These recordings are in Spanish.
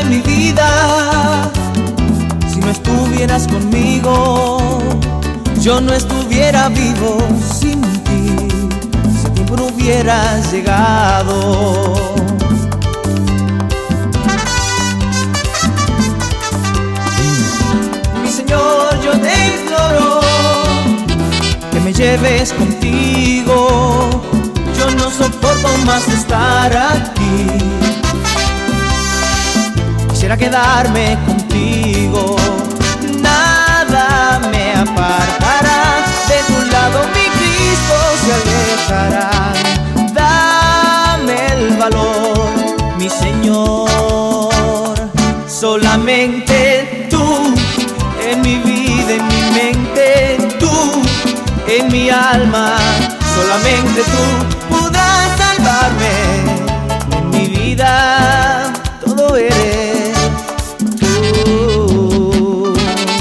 de mi vida. Si no estuvieras conmigo, yo no estuviera vivo sin ti. Si a tiempo no hubieras llegado. Mi Señor, yo te imploro que me lleves contigo. Yo no soporto más estar aquí. Quisiera quedarme contigo. Nada me apartará de tu lado, mi Cristo se alejará. Dame el valor, mi Señor. Solamente tú, en mi vida, en mi mente, tú, en mi alma. Solamente tú podrás salvarme. En mi vida todo eres tú.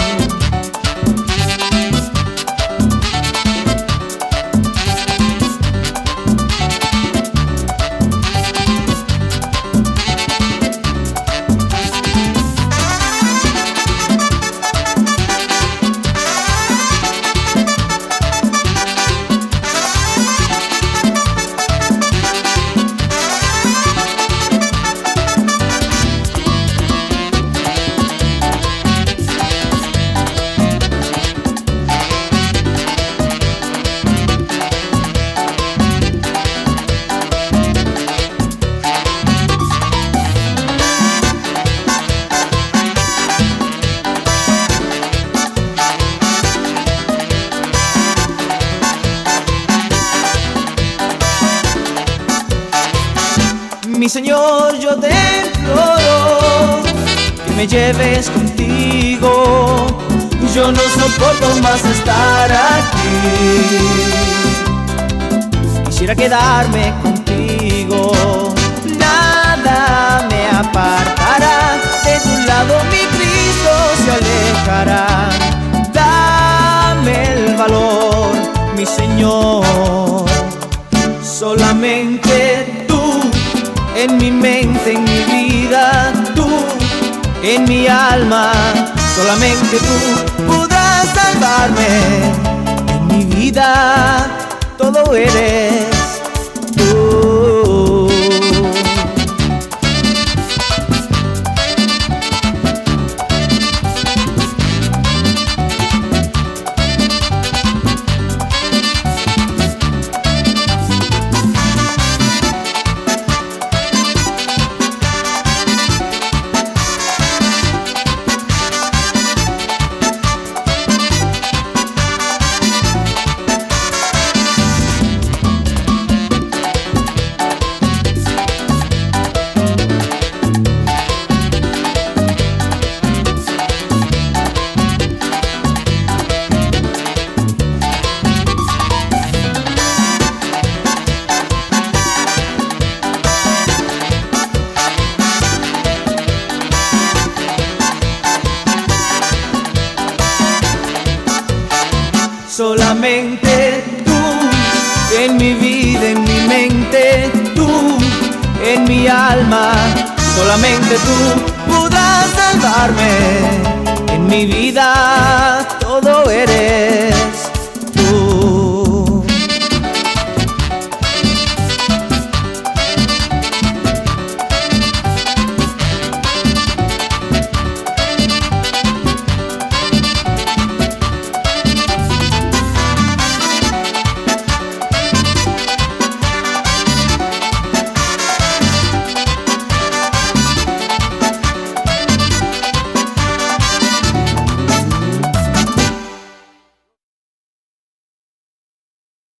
Mi Señor, yo te imploro que me lleves contigo. Yo no soporto más estar aquí. Quisiera quedarme contigo. Nada me apartará de tu lado, mi Cristo se alejará. Dame el valor, mi Señor. Solamente tú, en mi mente, en mi vida, tú, en mi alma. Solamente tú podrás salvarme. En mi vida todo eres tú. Solamente tú, en mi vida, en mi mente, tú, en mi alma. Solamente tú podrás salvarme. En mi vida todo eres